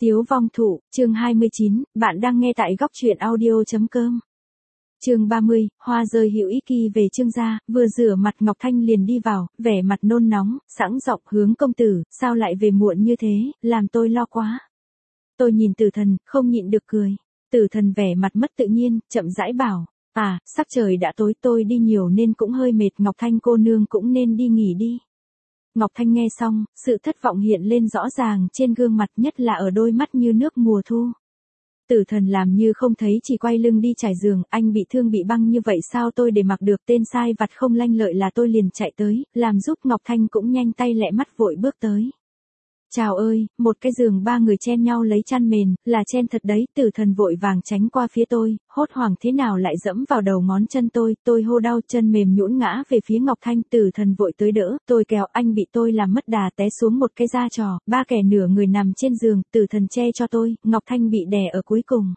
Tiếu vong thụ, chương 29, bạn đang nghe tại góc truyện audio.com. Chương 30, hoa rơi hữu ý kỳ về Trương gia, vừa rửa mặt Ngọc Thanh liền đi vào, vẻ mặt nôn nóng, sẵn giọng hướng công tử, sao lại về muộn như thế, làm tôi lo quá. Tôi nhìn Tử Thần, không nhịn được cười. Tử Thần vẻ mặt mất tự nhiên, chậm rãi bảo, sắc trời đã tối, tôi đi nhiều nên cũng hơi mệt, Ngọc Thanh cô nương cũng nên đi nghỉ đi. Ngọc Thanh nghe xong, sự thất vọng hiện lên rõ ràng trên gương mặt, nhất là ở đôi mắt như nước mùa thu. Tử Thần làm như không thấy, chỉ quay lưng đi trải giường, anh bị thương bị băng như vậy sao tôi để mặc được, tên sai vặt không lanh lợi là tôi liền chạy tới, làm giúp. Ngọc Thanh cũng nhanh tay lẹ mắt vội bước tới. Chào ơi, một cái giường ba người chen nhau lấy chăn mền, là chen thật đấy. Tử Thần vội vàng tránh qua phía tôi, hốt hoảng thế nào lại dẫm vào đầu ngón chân tôi hô đau, chân mềm nhũn ngã về phía Ngọc Thanh. Tử Thần vội tới đỡ, tôi kéo anh bị tôi làm mất đà té xuống một cái da trò, ba kẻ nửa người nằm trên giường, Tử Thần che cho tôi, Ngọc Thanh bị đè ở cuối cùng.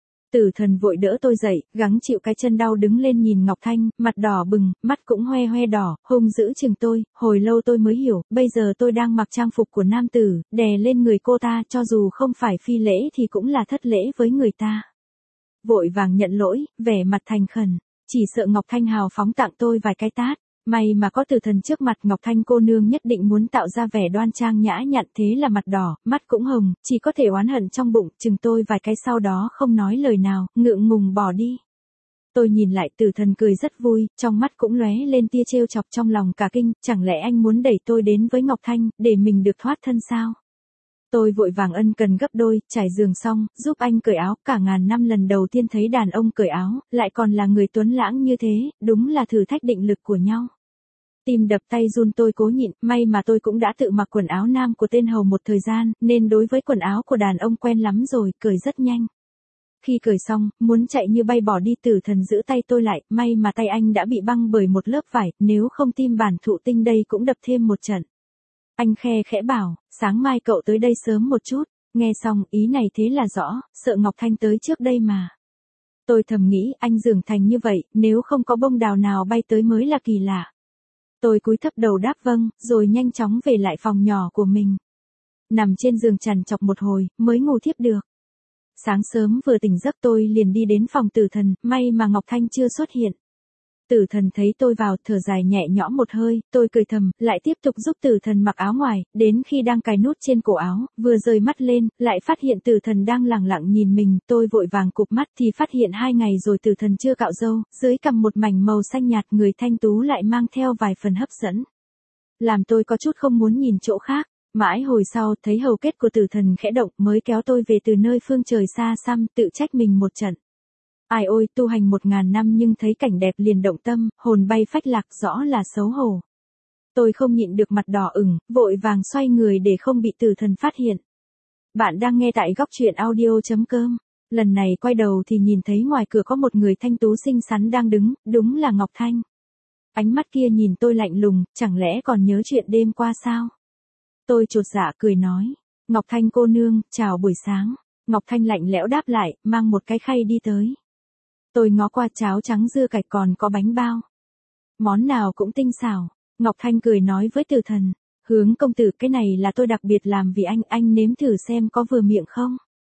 Tử Thần vội đỡ tôi dậy, gắng chịu cái chân đau đứng lên nhìn Ngọc Thanh, mặt đỏ bừng, mắt cũng hoe hoe đỏ, hung dữ chừng tôi, hồi lâu tôi mới hiểu, bây giờ tôi đang mặc trang phục của nam tử, đè lên người cô ta, cho dù không phải phi lễ thì cũng là thất lễ với người ta. Vội vàng nhận lỗi, vẻ mặt thành khẩn, chỉ sợ Ngọc Thanh hào phóng tặng tôi vài cái tát. May mà có Tử Thần trước mặt, Ngọc Thanh cô nương nhất định muốn tạo ra vẻ đoan trang nhã nhặn, thế là mặt đỏ, mắt cũng hồng, chỉ có thể oán hận trong bụng, chừng tôi vài cái sau đó không nói lời nào, ngượng ngùng bỏ đi. Tôi nhìn lại Tử Thần cười rất vui, trong mắt cũng lóe lên tia trêu chọc, trong lòng cả kinh, chẳng lẽ anh muốn đẩy tôi đến với Ngọc Thanh, để mình được thoát thân sao? Tôi vội vàng ân cần gấp đôi, trải giường xong, giúp anh cởi áo, cả ngàn năm lần đầu tiên thấy đàn ông cởi áo, lại còn là người tuấn lãng như thế, đúng là thử thách định lực của nhau. Tim đập tay run, tôi cố nhịn, may mà tôi cũng đã tự mặc quần áo nam của tên hầu một thời gian, nên đối với quần áo của đàn ông quen lắm rồi, cởi rất nhanh. Khi cởi xong, muốn chạy như bay bỏ đi, Tử Thần giữ tay tôi lại, may mà tay anh đã bị băng bởi một lớp vải, nếu không tim bản thụ tinh đây cũng đập thêm một trận. Anh khe khẽ bảo, sáng mai cậu tới đây sớm một chút, nghe xong, ý này thế là rõ, sợ Ngọc Thanh tới trước đây mà. Tôi thầm nghĩ, anh trưởng thành như vậy, nếu không có bông đào nào bay tới mới là kỳ lạ. Tôi cúi thấp đầu đáp vâng, rồi nhanh chóng về lại phòng nhỏ của mình. Nằm trên giường trằn trọc một hồi, mới ngủ thiếp được. Sáng sớm vừa tỉnh giấc tôi liền đi đến phòng Tử Thần, may mà Ngọc Thanh chưa xuất hiện. Tử Thần thấy tôi vào, thở dài nhẹ nhõm một hơi, tôi cười thầm, lại tiếp tục giúp Tử Thần mặc áo ngoài, đến khi đang cài nút trên cổ áo, vừa rời mắt lên, lại phát hiện Tử Thần đang lẳng lặng nhìn mình, tôi vội vàng cụp mắt thì phát hiện 2 ngày rồi Tử Thần chưa cạo râu, dưới cằm một mảnh màu xanh nhạt, người thanh tú lại mang theo vài phần hấp dẫn. Làm tôi có chút không muốn nhìn chỗ khác, mãi hồi sau thấy hầu kết của Tử Thần khẽ động mới kéo tôi về từ nơi phương trời xa xăm, tự trách mình một trận. Ai ôi, tu hành 1000 năm nhưng thấy cảnh đẹp liền động tâm, hồn bay phách lạc, rõ là xấu hổ. Tôi không nhịn được mặt đỏ ửng, vội vàng xoay người để không bị Tử Thần phát hiện. Bạn đang nghe tại góc truyện audio.com. Lần này quay đầu thì nhìn thấy ngoài cửa có một người thanh tú xinh xắn đang đứng, đúng là Ngọc Thanh. Ánh mắt kia nhìn tôi lạnh lùng, chẳng lẽ còn nhớ chuyện đêm qua sao? Tôi chột dạ cười nói, Ngọc Thanh cô nương, chào buổi sáng. Ngọc Thanh lạnh lẽo đáp lại, mang một cái khay đi tới. Tôi ngó qua, cháo trắng dưa cải còn có bánh bao. Món nào cũng tinh xảo. Ngọc Thanh cười nói với Tử Thần, Hướng công tử, cái này là tôi đặc biệt làm vì anh nếm thử xem có vừa miệng không.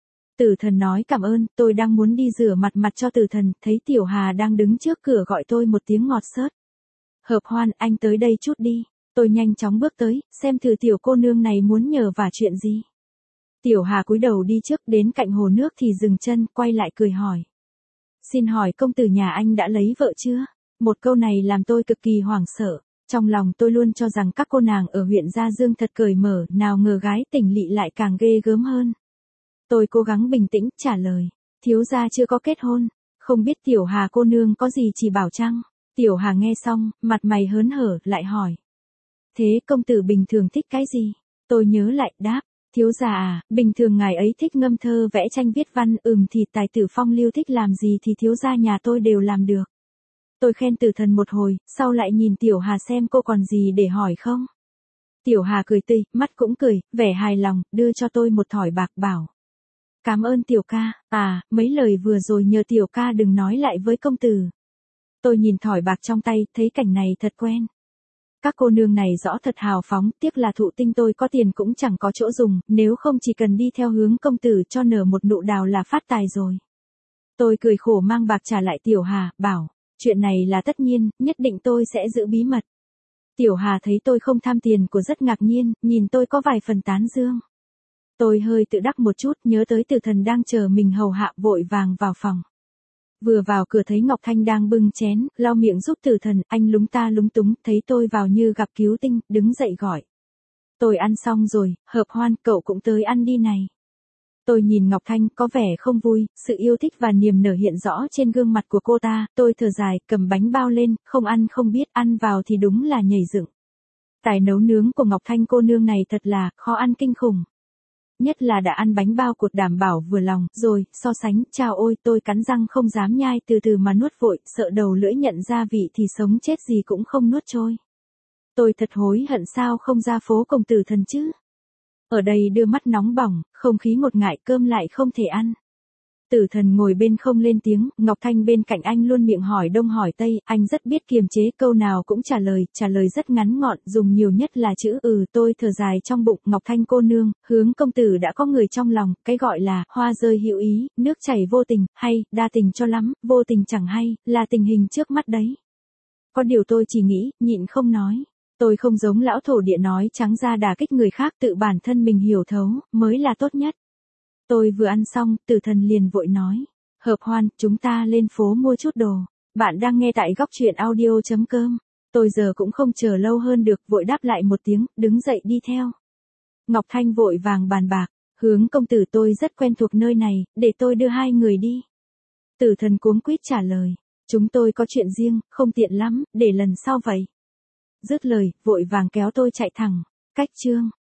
Tử Thần nói cảm ơn, tôi đang muốn đi rửa mặt cho Tử Thần, thấy Tiểu Hà đang đứng trước cửa gọi tôi một tiếng ngọt xớt. Hợp Hoan, anh tới đây chút đi. Tôi nhanh chóng bước tới, xem thử tiểu cô nương này muốn nhờ vả chuyện gì. Tiểu Hà cúi đầu đi trước, đến cạnh hồ nước thì dừng chân, quay lại cười hỏi. Xin hỏi công tử nhà anh đã lấy vợ chưa? Một câu này làm tôi cực kỳ hoảng sợ. Trong lòng tôi luôn cho rằng các cô nàng ở huyện Gia Dương thật cởi mở, nào ngờ gái tỉnh lỵ lại càng ghê gớm hơn. Tôi cố gắng bình tĩnh, trả lời. Thiếu gia chưa có kết hôn. Không biết Tiểu Hà cô nương có gì chỉ bảo chăng? Tiểu Hà nghe xong, mặt mày hớn hở, lại hỏi. Thế công tử bình thường thích cái gì? Tôi nhớ lại, đáp. Thiếu gia à, bình thường ngài ấy thích ngâm thơ vẽ tranh viết văn, thì tài tử phong lưu thích làm gì thì thiếu gia nhà tôi đều làm được. Tôi khen Tử Thần một hồi, sau lại nhìn Tiểu Hà xem cô còn gì để hỏi không. Tiểu Hà cười tươi, mắt cũng cười, vẻ hài lòng, đưa cho tôi một thỏi bạc bảo. Cảm ơn Tiểu ca, mấy lời vừa rồi nhờ Tiểu ca đừng nói lại với công tử. Tôi nhìn thỏi bạc trong tay, thấy cảnh này thật quen. Các cô nương này rõ thật hào phóng, tiếc là thụ tinh tôi có tiền cũng chẳng có chỗ dùng, nếu không chỉ cần đi theo hướng công tử cho nở một nụ đào là phát tài rồi. Tôi cười khổ mang bạc trả lại Tiểu Hà, bảo, chuyện này là tất nhiên, nhất định tôi sẽ giữ bí mật. Tiểu Hà thấy tôi không tham tiền của rất ngạc nhiên, nhìn tôi có vài phần tán dương. Tôi hơi tự đắc một chút, nhớ tới Từ Thần đang chờ mình hầu hạ, vội vàng vào phòng. Vừa vào cửa thấy Ngọc Thanh đang bưng chén, lau miệng giúp Từ Thần, anh lúng ta lúng túng, thấy tôi vào như gặp cứu tinh, đứng dậy gọi. Tôi ăn xong rồi, Hợp Hoan, cậu cũng tới ăn đi này. Tôi nhìn Ngọc Thanh, có vẻ không vui, sự yêu thích và niềm nở hiện rõ trên gương mặt của cô ta, tôi thở dài, cầm bánh bao lên, không ăn không biết, ăn vào thì đúng là nhảy dựng. Tài nấu nướng của Ngọc Thanh cô nương này thật là khó ăn kinh khủng. Nhất là đã ăn bánh bao cột đảm bảo vừa lòng, rồi, so sánh, chao ôi, tôi cắn răng không dám nhai, từ từ mà nuốt vội, sợ đầu lưỡi nhận ra vị thì sống chết gì cũng không nuốt trôi. Tôi thật hối hận sao không ra phố cùng Từ Thần chứ. Ở đây đưa mắt nóng bỏng, không khí ngột ngại, cơm lại không thể ăn. Từ Thần ngồi bên không lên tiếng, Ngọc Thanh bên cạnh anh luôn miệng hỏi đông hỏi tây, anh rất biết kiềm chế, câu nào cũng trả lời rất ngắn gọn, dùng nhiều nhất là chữ tôi thở dài trong bụng, Ngọc Thanh cô nương, hướng công tử đã có người trong lòng, cái gọi là, hoa rơi hữu ý, nước chảy vô tình, hay, đa tình cho lắm, vô tình chẳng hay, là tình hình trước mắt đấy. Có điều tôi chỉ nghĩ, nhịn không nói. Tôi không giống lão thổ địa nói trắng ra đả kích người khác, tự bản thân mình hiểu thấu, mới là tốt nhất. Tôi vừa ăn xong, Từ Thần liền vội nói. Hợp Hoan, chúng ta lên phố mua chút đồ. Bạn đang nghe tại góc truyện audio.com. Tôi giờ cũng không chờ lâu hơn được, vội đáp lại một tiếng, đứng dậy đi theo. Ngọc Thanh vội vàng bàn bạc. Hướng công tử, tôi rất quen thuộc nơi này, để tôi đưa hai người đi. Từ Thần cuống quýt trả lời. Chúng tôi có chuyện riêng, không tiện lắm, để lần sau vậy. Dứt lời, vội vàng kéo tôi chạy thẳng. Cách chương.